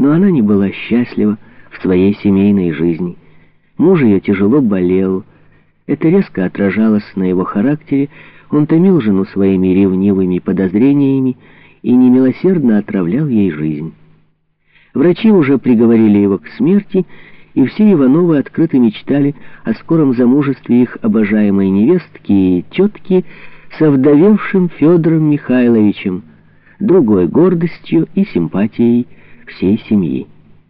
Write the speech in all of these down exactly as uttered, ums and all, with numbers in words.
Но она не была счастлива в своей семейной жизни. Муж ее тяжело болел. Это резко отражалось на его характере. Он томил жену своими ревнивыми подозрениями и немилосердно отравлял ей жизнь. Врачи уже приговорили его к смерти, и все Ивановы открыто мечтали о скором замужестве их обожаемой невестки и тетки с овдовевшим Федором Михайловичем, другой гордостью и симпатией всей семьи.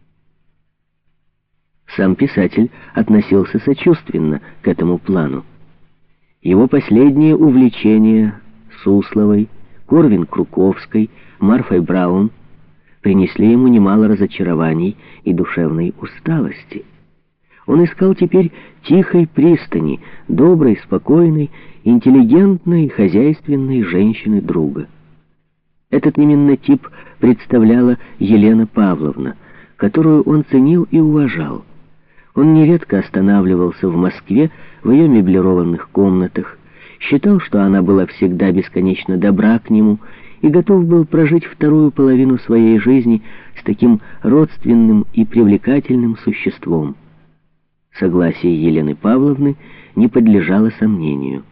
Сам писатель относился сочувственно к этому плану. Его последние увлечения Сусловой, Корвин-Круковской, Марфой Браун принесли ему немало разочарований и душевной усталости. Он искал теперь тихой пристани, доброй, спокойной, интеллигентной, хозяйственной женщины-друга. Этот именно тип представляла Елена Павловна, которую он ценил и уважал. Он нередко останавливался в Москве в ее меблированных комнатах, считал, что она была всегда бесконечно добра к нему и готов был прожить вторую половину своей жизни с таким родственным и привлекательным существом. Согласие Елены Павловны не подлежало сомнению.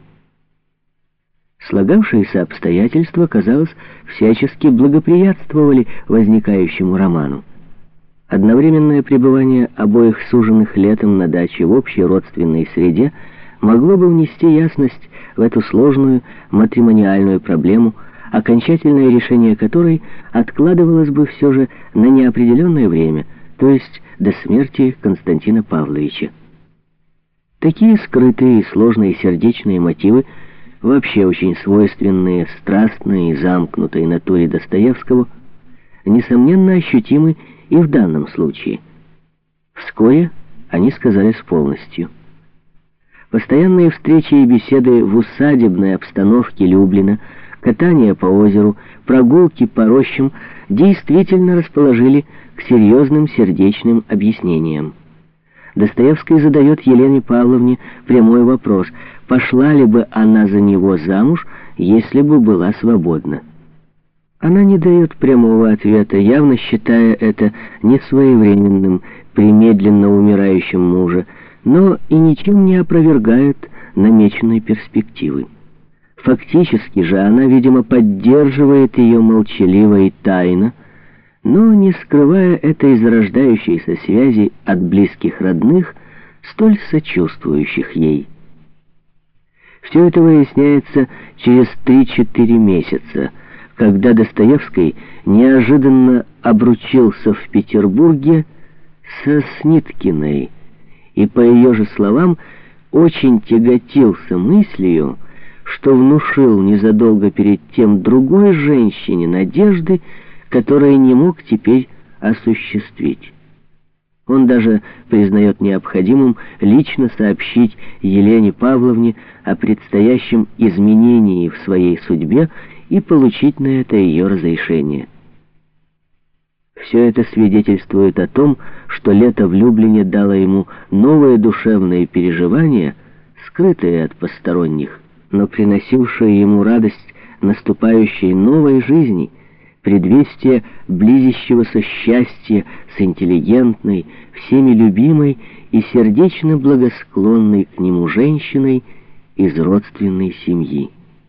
Слагавшиеся обстоятельства, казалось, всячески благоприятствовали возникающему роману. Одновременное пребывание обоих суженых летом на даче в общей родственной среде могло бы внести ясность в эту сложную матримониальную проблему, окончательное решение которой откладывалось бы все же на неопределенное время, то есть до смерти Константина Павловича. Такие скрытые и сложные сердечные мотивы, вообще очень свойственные страстной и замкнутой натуре Достоевского, несомненно ощутимы и в данном случае. Вскоре они сказались полностью. Постоянные встречи и беседы в усадебной обстановке Люблина, катание по озеру, прогулки по рощам действительно расположили к серьезным сердечным объяснениям. Достоевский задает Елене Павловне прямой вопрос, пошла ли бы она за него замуж, если бы была свободна. Она не дает прямого ответа, явно считая это несвоевременным при медленно умирающем муже, но и ничем не опровергает намеченной перспективы. Фактически же она, видимо, поддерживает ее молчаливо и тайно, но не скрывая этой зарождающейся связи от близких родных, столь сочувствующих ей. Все это выясняется через три-четыре месяца, когда Достоевский неожиданно обручился в Петербурге со Сниткиной и, по ее же словам, очень тяготился мыслью, что внушил незадолго перед тем другой женщине надежды, которые не мог теперь осуществить. Он даже признает необходимым лично сообщить Елене Павловне о предстоящем изменении в своей судьбе и получить на это ее разрешение. Все это свидетельствует о том, что лето в Люблине дало ему новые душевные переживания, скрытые от посторонних, но приносившие ему радость наступающей новой жизни, предвестие близящегося счастья с интеллигентной, всеми любимой и сердечно благосклонной к нему женщиной из родственной семьи.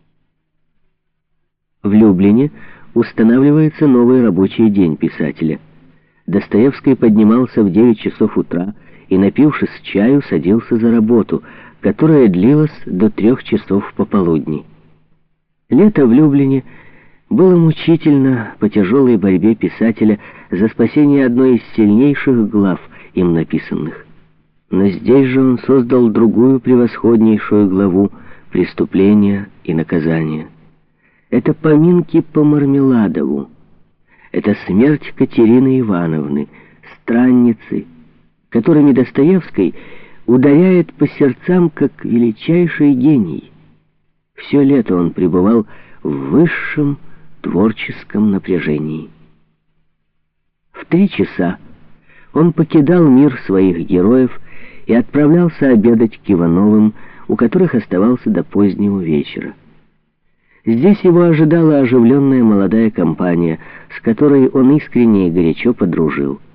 В Люблине устанавливается новый рабочий день писателя. Достоевский поднимался в девять часов утра и, напившись чаю, садился за работу, которая длилась до трех часов пополудни. Лето в Люблине было мучительно по тяжелой борьбе писателя за спасение одной из сильнейших глав, им написанных. Но здесь же он создал другую превосходнейшую главу «Преступления и наказания». Это поминки по Мармеладову. Это смерть Катерины Ивановны, странницы, которыми Достоевский ударяет по сердцам как величайший гений. Все лето он пребывал в высшем творческом напряжении. В три часа он покидал мир своих героев и отправлялся обедать к Ивановым, у которых оставался до позднего вечера. Здесь его ожидала оживленная молодая компания, с которой он искренне и горячо подружил.